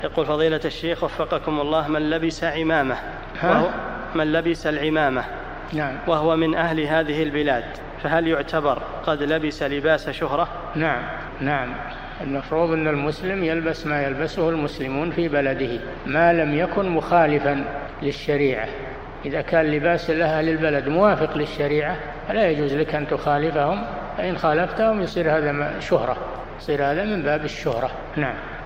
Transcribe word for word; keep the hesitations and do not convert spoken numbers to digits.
يقول فضيلة الشيخ وفقكم الله، من لبس عمامة وهو من لبس العمامة نعم. وهو من أهل هذه البلاد، فهل يعتبر قد لبس لباس شهرة؟ نعم نعم المفروض أن المسلم يلبس ما يلبسه المسلمون في بلده ما لم يكن مخالفا للشريعة. إذا كان لباس أهل البلد موافق للشريعة فلا يجوز لك أن تخالفهم، فإن خالفتهم يصير هذا شهرة، يصير هذا من باب الشهرة. نعم.